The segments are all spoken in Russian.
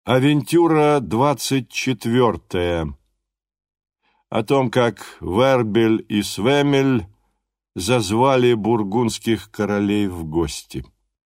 Авентюра 24. О том, как Вербель и Свемель зазвали бургундских королей в гости.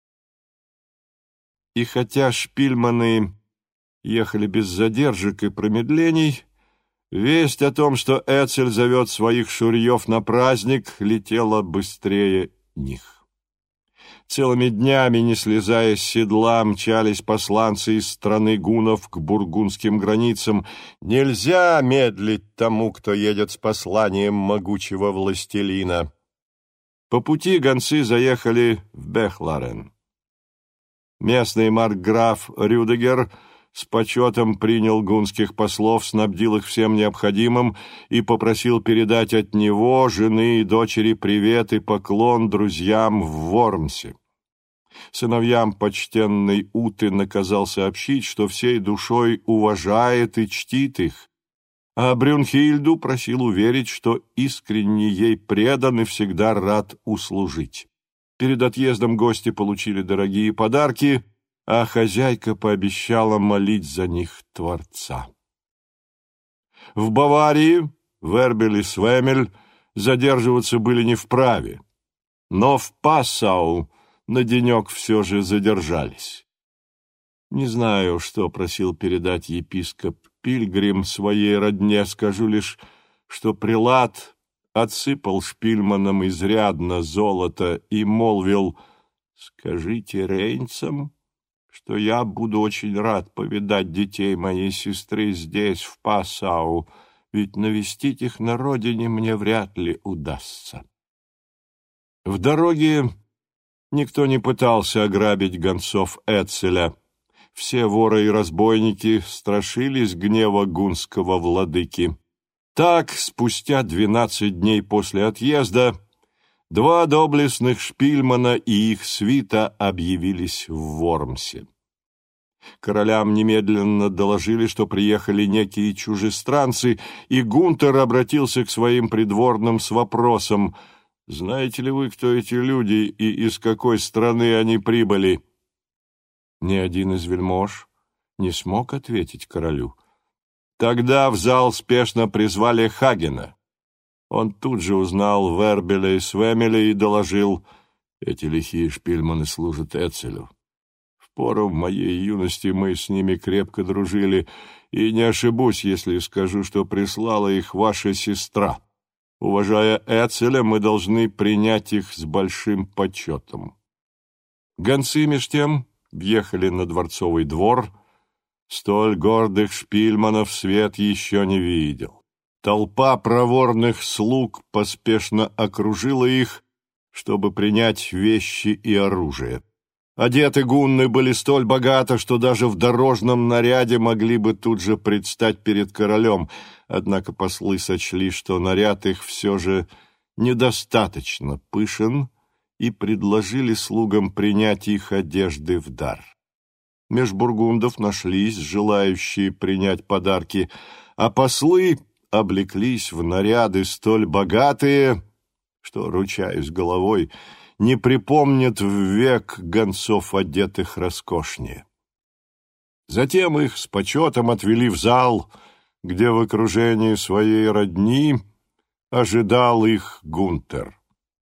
И хотя шпильманы ехали без задержек и промедлений, весть о том, что Эцель зовет своих шурьев на праздник, летела быстрее них. Целыми днями, не слезая с седла, мчались посланцы из страны гуннов к бургундским границам. Нельзя медлить тому, кто едет с посланием могучего властелина. По пути гонцы заехали в Бехларен. Местный маркграф Рюдегер с почетом принял гуннских послов, снабдил их всем необходимым и попросил передать от него, жены и дочери, привет и поклон друзьям в Вормсе. Сыновьям почтенной Уты наказал сообщить, что всей душой уважает и чтит их, а Брюнхильду просил уверить, что искренне ей предан и всегда рад услужить. Перед отъездом гости получили дорогие подарки, а хозяйка пообещала молить за них Творца. В Баварии Вербель и Свемель задерживаться были не вправе, но в Пассау на денек все же задержались. Не знаю, что просил передать епископ Пильгрим своей родне, скажу лишь, что прелат отсыпал шпильманам изрядно золота и молвил: «Скажите рейнцам, что я буду очень рад повидать детей моей сестры здесь, в Пассау, ведь навестить их на родине мне вряд ли удастся». В дороге никто не пытался ограбить гонцов Эцеля. Все воры и разбойники страшились гнева гуннского владыки. Так, спустя 12 дней после отъезда, два доблестных шпильмана и их свита объявились в Вормсе. Королям немедленно доложили, что приехали некие чужестранцы, и Гунтер обратился к своим придворным с вопросом: «Знаете ли вы, кто эти люди и из какой страны они прибыли?» Ни один из вельмож не смог ответить королю. Тогда в зал спешно призвали Хагена. Он тут же узнал Вербеля и Свемеля и доложил: «Эти лихие шпильманы служат Эцелю. В пору моей юности мы с ними крепко дружили, и не ошибусь, если скажу, что прислала их ваша сестра. Уважая Эцеля, мы должны принять их с большим почетом». Гонцы меж тем въехали на дворцовый двор. Столь гордых шпильманов свет еще не видел. Толпа проворных слуг поспешно окружила их, чтобы принять вещи и оружие. Одеты гунны были столь богато, что даже в дорожном наряде могли бы тут же предстать перед королем, однако послы сочли, что наряд их все же недостаточно пышен, и предложили слугам принять их одежды в дар. Меж бургундов нашлись желающие принять подарки, а послы облеклись в наряды столь богатые, что, ручаюсь головой, не припомнят век гонцов, одетых роскошнее. Затем их с почетом отвели в зал, где в окружении своей родни ожидал их Гунтер.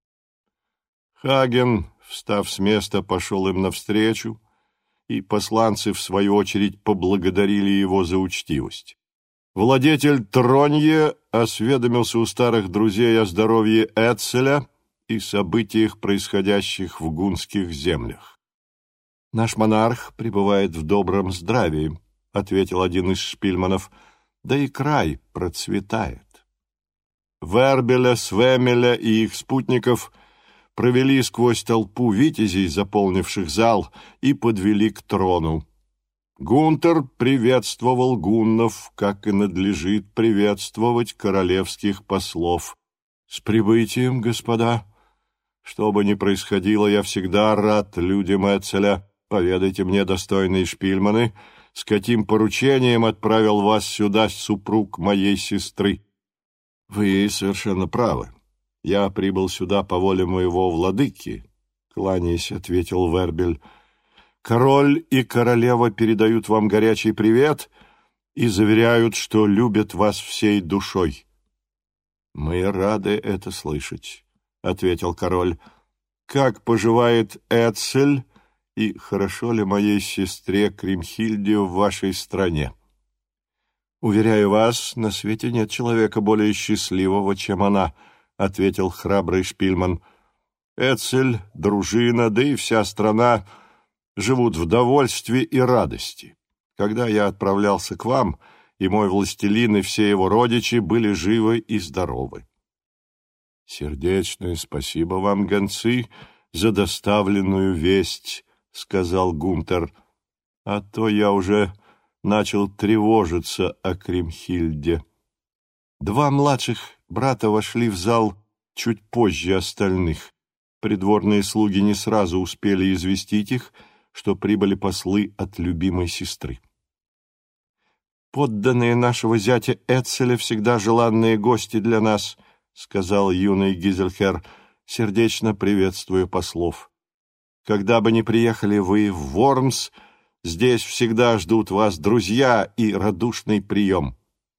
Хаген, встав с места, пошел им навстречу, и посланцы, в свою очередь, поблагодарили его за учтивость. Владетель Тронье осведомился у старых друзей о здоровье Эцеля и событиях, происходящих в гуннских землях. «Наш монарх пребывает в добром здравии», — ответил один из шпильманов, — «да и край процветает». Вербеля, Свемеля и их спутников провели сквозь толпу витязей, заполнивших зал, и подвели к трону. Гунтер приветствовал гуннов, как и надлежит приветствовать королевских послов. «С прибытием, господа! Что бы ни происходило, я всегда рад людям Эцеля. Поведайте мне, достойные шпильманы, с каким поручением отправил вас сюда супруг моей сестры?» «Вы совершенно правы. Я прибыл сюда по воле моего владыки», — кланяясь, ответил Вербель. Король и королева передают вам горячий привет и заверяют, что любят вас всей душой». «Мы рады это слышать», — ответил король. «Как поживает Эцель, и хорошо ли моей сестре Кримхильде в вашей стране?» «Уверяю вас, на свете нет человека более счастливого, чем она», — ответил храбрый Шпильман. «Эцель, дружина, да и вся страна живут в довольстве и радости. Когда я отправлялся к вам, и мой властелин, и все его родичи были живы и здоровы». «Сердечное спасибо вам, гонцы, за доставленную весть», — сказал Гунтер, — «а то я уже начал тревожиться о Кримхильде». Два младших брата вошли в зал чуть позже остальных. Придворные слуги не сразу успели известить их, что прибыли послы от любимой сестры. «Подданные нашего зятя Эцеля всегда желанные гости для нас», — сказал юный Гизельхер, сердечно приветствуя послов. «Когда бы ни приехали вы в Вормс, здесь всегда ждут вас друзья и радушный прием».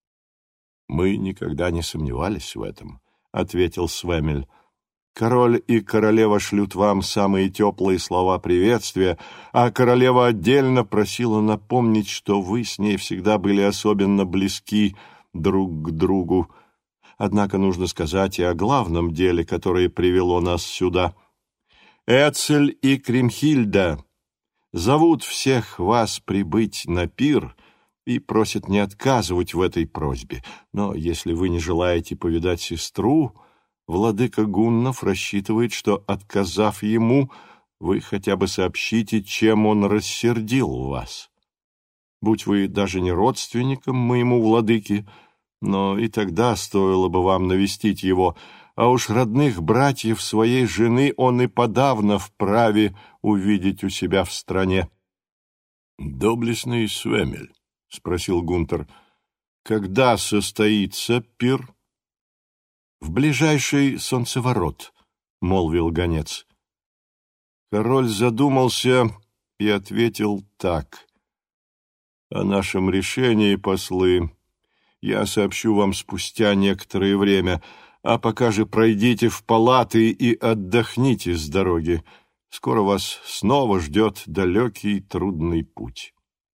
«Мы никогда не сомневались в этом», — ответил Свемель. «Король и королева шлют вам самые теплые слова приветствия, а королева отдельно просила напомнить, что вы с ней всегда были особенно близки друг к другу. Однако нужно сказать и о главном деле, которое привело нас сюда. Эцель и Кримхильда зовут всех вас прибыть на пир и просят не отказывать в этой просьбе. Но если вы не желаете повидать сестру, владыка Гуннов рассчитывает, что, отказав ему, вы хотя бы сообщите, чем он рассердил вас. Будь вы даже не родственником моему владыке, но и тогда стоило бы вам навестить его, а уж родных братьев своей жены он и подавно вправе увидеть у себя в стране». «Доблестный Свемель», — спросил Гунтер, — «когда состоится пир?» «В ближайший солнцеворот», — молвил гонец. Король задумался и ответил так: «О нашем решении, послы, я сообщу вам спустя некоторое время, а пока же пройдите в палаты и отдохните с дороги. Скоро вас снова ждет далекий трудный путь».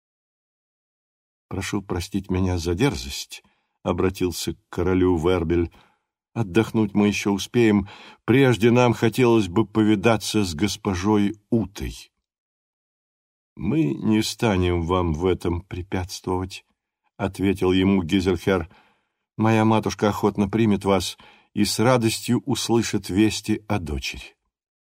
«Прошу простить меня за дерзость», — обратился к королю Вербель. «Отдохнуть мы еще успеем. Прежде нам хотелось бы повидаться с госпожой Утой». «Мы не станем вам в этом препятствовать», — ответил ему Гизельхер. «Моя матушка охотно примет вас и с радостью услышит вести о дочери».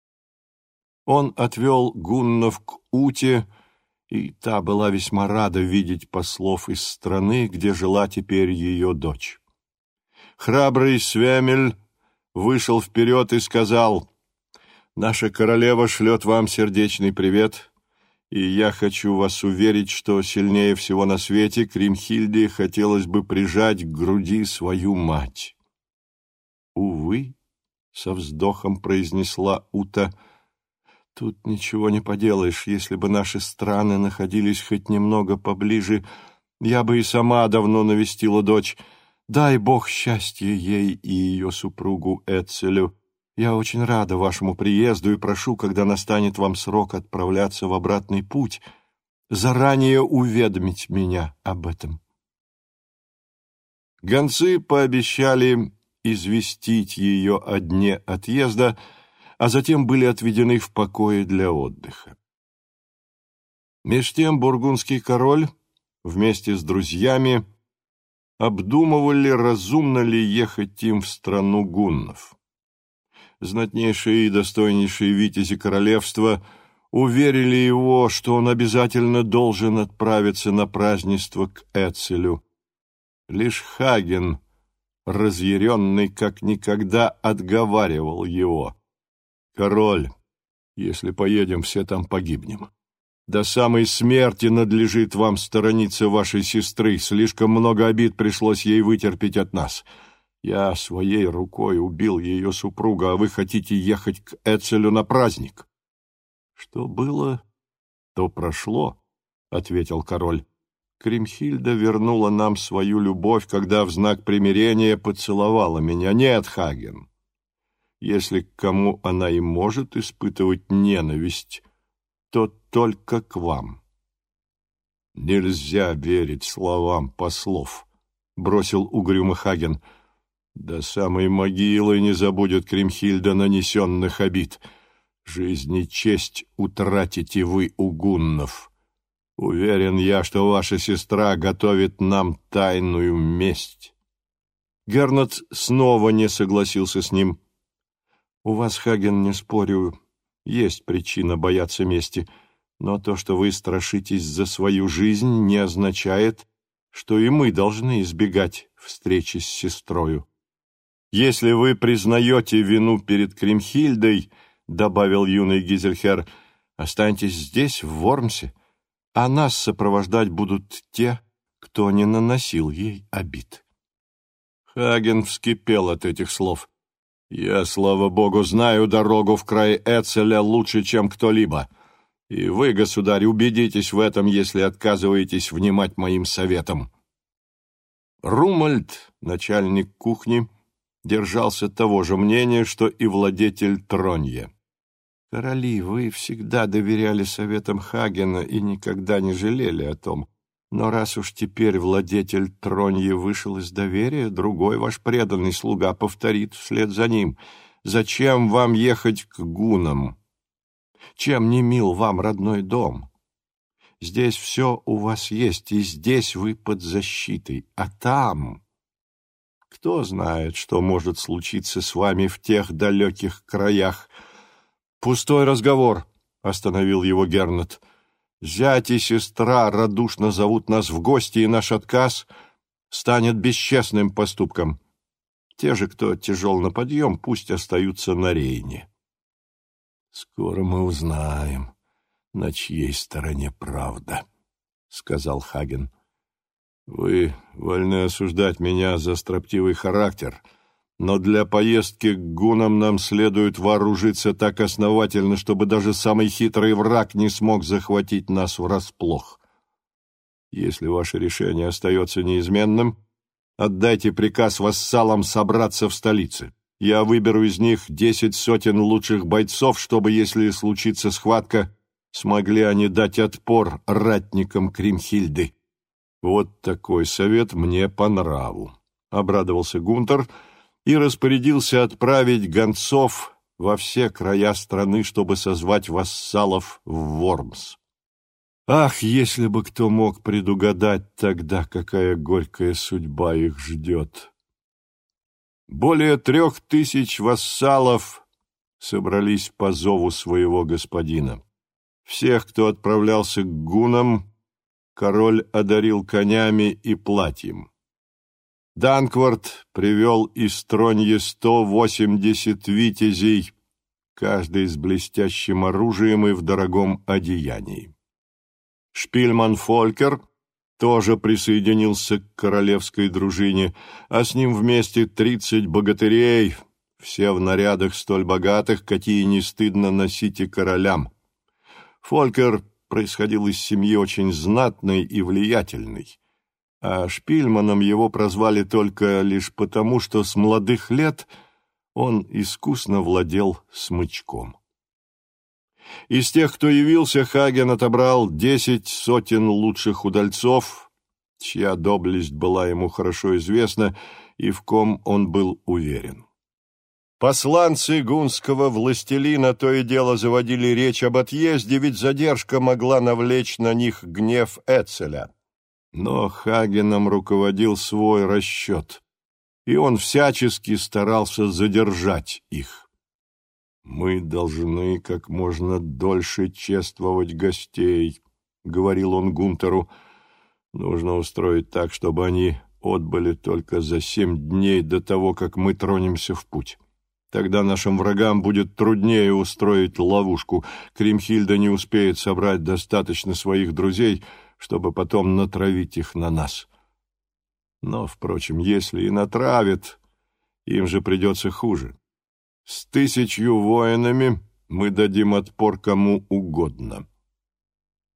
Он отвел Гуннов к Уте, и та была весьма рада видеть послов из страны, где жила теперь ее дочь. Храбрый Свемель вышел вперед и сказал: «Наша королева шлет вам сердечный привет, и я хочу вас уверить, что сильнее всего на свете Кримхильде хотелось бы прижать к груди свою мать». «Увы», — со вздохом произнесла Ута, — «тут ничего не поделаешь. Если бы наши страны находились хоть немного поближе, я бы и сама давно навестила дочь. Дай Бог счастья ей и ее супругу Эцелю. Я очень рада вашему приезду и прошу, когда настанет вам срок отправляться в обратный путь, заранее уведомить меня об этом». Гонцы пообещали известить ее о дне отъезда, а затем были отведены в покое для отдыха. Меж тем бургундский король вместе с друзьями обдумывали, разумно ли ехать им в страну гуннов. Знатнейшие и достойнейшие витязи королевства уверили его, что он обязательно должен отправиться на празднество к Эцелю. Лишь Хаген, разъяренный как никогда, отговаривал его: «Король, если поедем, все там погибнем. До самой смерти надлежит вам сторониться вашей сестры. Слишком много обид пришлось ей вытерпеть от нас. Я своей рукой убил ее супруга, а вы хотите ехать к Эцелю на праздник». Что было, то прошло, — ответил король. Кримхильда вернула нам свою любовь, когда в знак примирения поцеловала меня. Нет, Хаген, если к кому она и может испытывать ненависть, то только к вам. Нельзя верить словам послов, — бросил угрюмо Хаген. До самой могилы не забудет Кримхильда нанесенных обид. Жизнь и честь утратите вы у гуннов. Уверен я, что ваша сестра готовит нам тайную месть. Гернот снова не согласился с ним. У вас, Хаген, не спорю, есть причина бояться мести, но то, что вы страшитесь за свою жизнь, не означает, что и мы должны избегать встречи с сестрою. Если вы признаете вину перед Кримхильдой, — добавил юный Гизельхер, — останьтесь здесь, в Вормсе, а нас сопровождать будут те, кто не наносил ей обид. Хаген вскипел от этих слов. «Я, слава богу, знаю дорогу в край Эцеля лучше, чем кто-либо. И вы, государь, убедитесь в этом, если отказываетесь внимать моим советам». Румольд, начальник кухни, держался того же мнения, что и владетель Тронья. «Короли, вы всегда доверяли советам Хагена и никогда не жалели о том. Но раз уж теперь владетель Тронья вышел из доверия, другой ваш преданный слуга повторит вслед за ним. Зачем вам ехать к гуннам? Чем не мил вам родной дом? Здесь все у вас есть, и здесь вы под защитой, а там... Кто знает, что может случиться с вами в тех далеких краях? Пустой разговор, — остановил его Гернот. Зять и сестра радушно зовут нас в гости, и наш отказ станет бесчестным поступком. Те же, кто тяжел на подъем, пусть остаются на Рейне. Скоро мы узнаем, на чьей стороне правда, — сказал Хаген. Вы вольны осуждать меня за строптивый характер, но для поездки к гуннам нам следует вооружиться так основательно, чтобы даже самый хитрый враг не смог захватить нас врасплох. Если ваше решение остается неизменным, отдайте приказ вассалам собраться в столице. Я выберу из них 10 сотен лучших бойцов, чтобы, если случится схватка, смогли они дать отпор ратникам Кримхильды. Вот такой совет мне по нраву, — обрадовался Гунтер и распорядился отправить гонцов во все края страны, чтобы созвать вассалов в Вормс. Ах, если бы кто мог предугадать тогда, какая горькая судьба их ждет! Более 3000 вассалов собрались по зову своего господина. Всех, кто отправлялся к гуннам, король одарил конями и платьем. Данквард привел из Тронья 180 витязей, каждый с блестящим оружием и в дорогом одеянии. Шпильман Фолькер тоже присоединился к королевской дружине, а с ним вместе 30 богатырей, все в нарядах столь богатых, какие не стыдно носить и королям. Фолькер происходил из семьи очень знатной и влиятельной, а Шпильманом его прозвали только лишь потому, что с молодых лет он искусно владел смычком. Из тех, кто явился, Хаген отобрал 10 сотен лучших удальцов, чья доблесть была ему хорошо известна и в ком он был уверен. Посланцы гунского властелина то и дело заводили речь об отъезде, ведь задержка могла навлечь на них гнев Эцеля. Но Хагеном руководил свой расчет, и он всячески старался задержать их. «Мы должны как можно дольше чествовать гостей», — говорил он Гунтеру. «Нужно устроить так, чтобы они отбыли только за 7 дней до того, как мы тронемся в путь. Тогда нашим врагам будет труднее устроить ловушку. Кримхильда не успеет собрать достаточно своих друзей, чтобы потом натравить их на нас. Но, впрочем, если и натравит, им же придется хуже. С 1000 воинами мы дадим отпор кому угодно».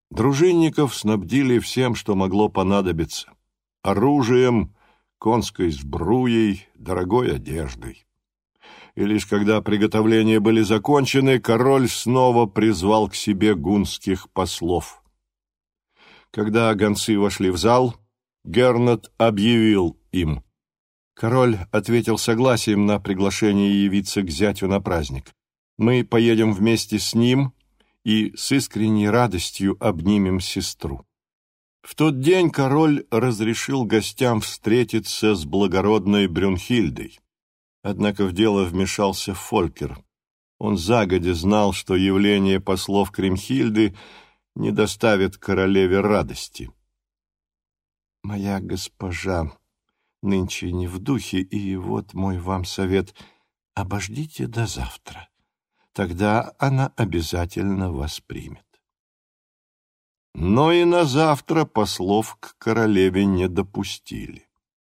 Дружинников снабдили всем, что могло понадобиться: оружием, конской сбруей, дорогой одеждой. И лишь когда приготовления были закончены, король снова призвал к себе гуннских послов. Когда гонцы вошли в зал, Гернот объявил им: король ответил согласием на приглашение явиться к зятю на праздник. Мы поедем вместе с ним и с искренней радостью обнимем сестру. В тот день король разрешил гостям встретиться с благородной Брюнхильдой. Однако в дело вмешался Фолькер. Он загодя знал, что явление послов Кримхильды не доставит королеве радости. «Моя госпожа нынче не в духе, и вот мой вам совет: обождите до завтра. Тогда она обязательно вас примет». Но и на завтра послов к королеве не допустили.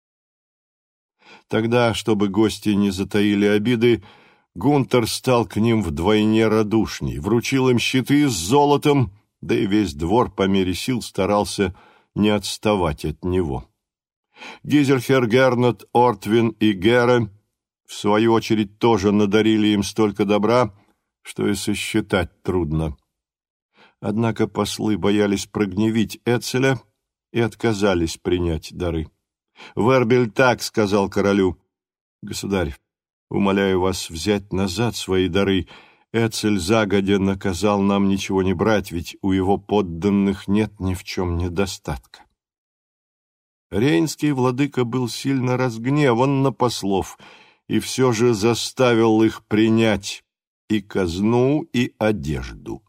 Тогда, чтобы гости не затаили обиды, Гунтер стал к ним вдвойне радушней, вручил им щиты с золотом, да и весь двор по мере сил старался не отставать от него. Гизельхер, Гернот, Ортвин и Гере, в свою очередь, тоже надарили им столько добра, что и сосчитать трудно. Однако послы боялись прогневить Эцеля и отказались принять дары. Вербиль так сказал королю: «Государь, умоляю вас взять назад свои дары. Эцель загодя наказал нам ничего не брать, ведь у его подданных нет ни в чем недостатка». Рейнский владыка был сильно разгневан на послов и все же заставил их принять и казну, и одежду.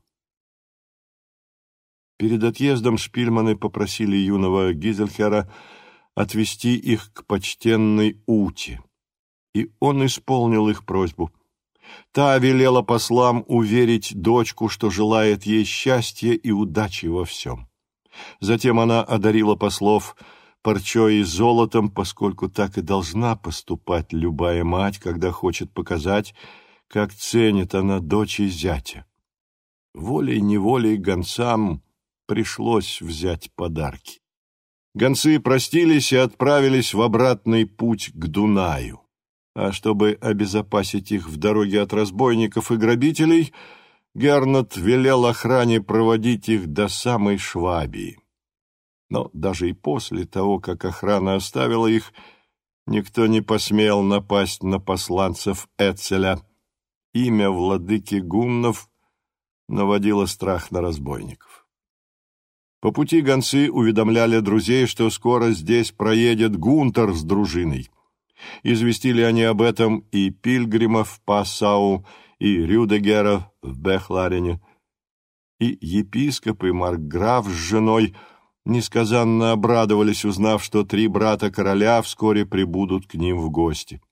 Перед отъездом шпильманы попросили юного Гизельхера отвести их к почтенной Уте, и он исполнил их просьбу. Та велела послам уверить дочку, что желает ей счастья и удачи во всем. Затем она одарила послов парчой и золотом, поскольку так и должна поступать любая мать, когда хочет показать, как ценит она дочь и зятя. Волей-неволей гонцам пришлось взять подарки. Гонцы простились и отправились в обратный путь к Дунаю. А чтобы обезопасить их в дороге от разбойников и грабителей, Гернот велел охране проводить их до самой Швабии. Но даже и после того, как охрана оставила их, никто не посмел напасть на посланцев Эцеля. Имя владыки гуннов наводило страх на разбойников. По пути гонцы уведомляли друзей, что скоро здесь проедет Гунтер с дружиной. Известили они об этом и пильгримов в Пассау, и Рюдегера в Бехларене, и епископ, и маркграф с женой несказанно обрадовались, узнав, что 3 брата короля вскоре прибудут к ним в гости.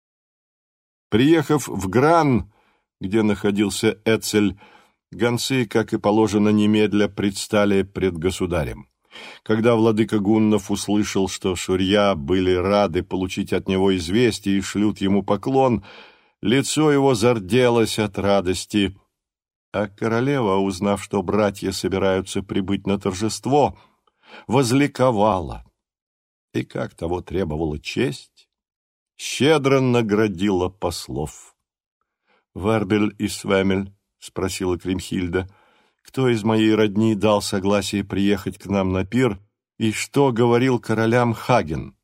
Приехав в Гран, где находился Эцель, гонцы, как и положено, немедля предстали пред государем. Когда владыка гуннов услышал, что шурья были рады получить от него известие и шлют ему поклон, лицо его зарделось от радости, а королева, узнав, что братья собираются прибыть на торжество, возликовала и, как того требовала честь, щедро наградила послов. «Вербиль и Свемель», — спросила Кримхильда, — «кто из моей родни дал согласие приехать к нам на пир, и что говорил королям Хаген?»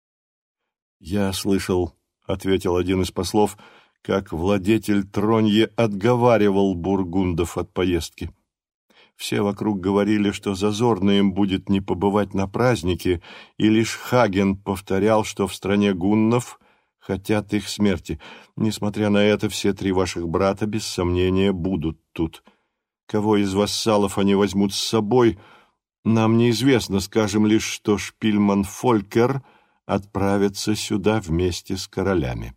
«Я слышал», — ответил один из послов, — «как владетель Тронье отговаривал бургундов от поездки. Все вокруг говорили, что зазорно им будет не побывать на празднике, и лишь Хаген повторял, что в стране гуннов хотят их смерти. Несмотря на это, все 3 ваших брата, без сомнения, будут тут. Кого из вассалов они возьмут с собой, нам неизвестно, скажем лишь, что шпильман Фолькер отправится сюда вместе с королями».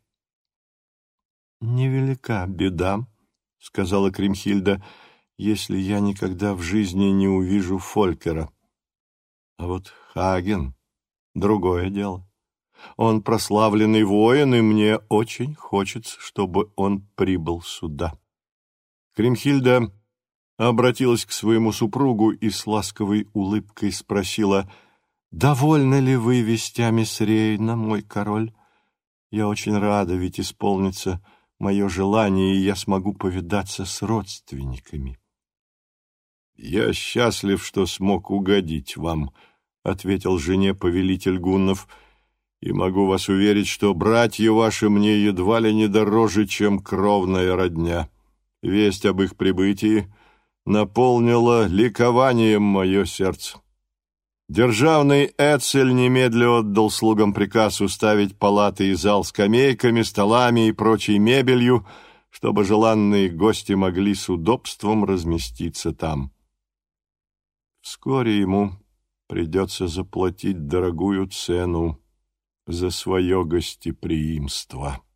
«Невелика беда», — сказала Кримхильда, — «если я никогда в жизни не увижу Фолькера. А вот Хаген — другое дело. Он прославленный воин, и мне очень хочется, чтобы он прибыл сюда». Кримхильда обратилась к своему супругу и с ласковой улыбкой спросила: «Довольны ли вы вестями с Рейна, мой король? Я очень рада, ведь исполнится мое желание, и я смогу повидаться с родственниками». «Я счастлив, что смог угодить вам», — ответил жене повелитель гуннов, «и могу вас уверить, что братья ваши мне едва ли не дороже, чем кровная родня. Весть об их прибытии наполнила ликованием мое сердце». Державный Эцель немедля отдал слугам приказ уставить палаты и зал скамейками, столами и прочей мебелью, чтобы желанные гости могли с удобством разместиться там. Вскоре ему придется заплатить дорогую цену за свое гостеприимство.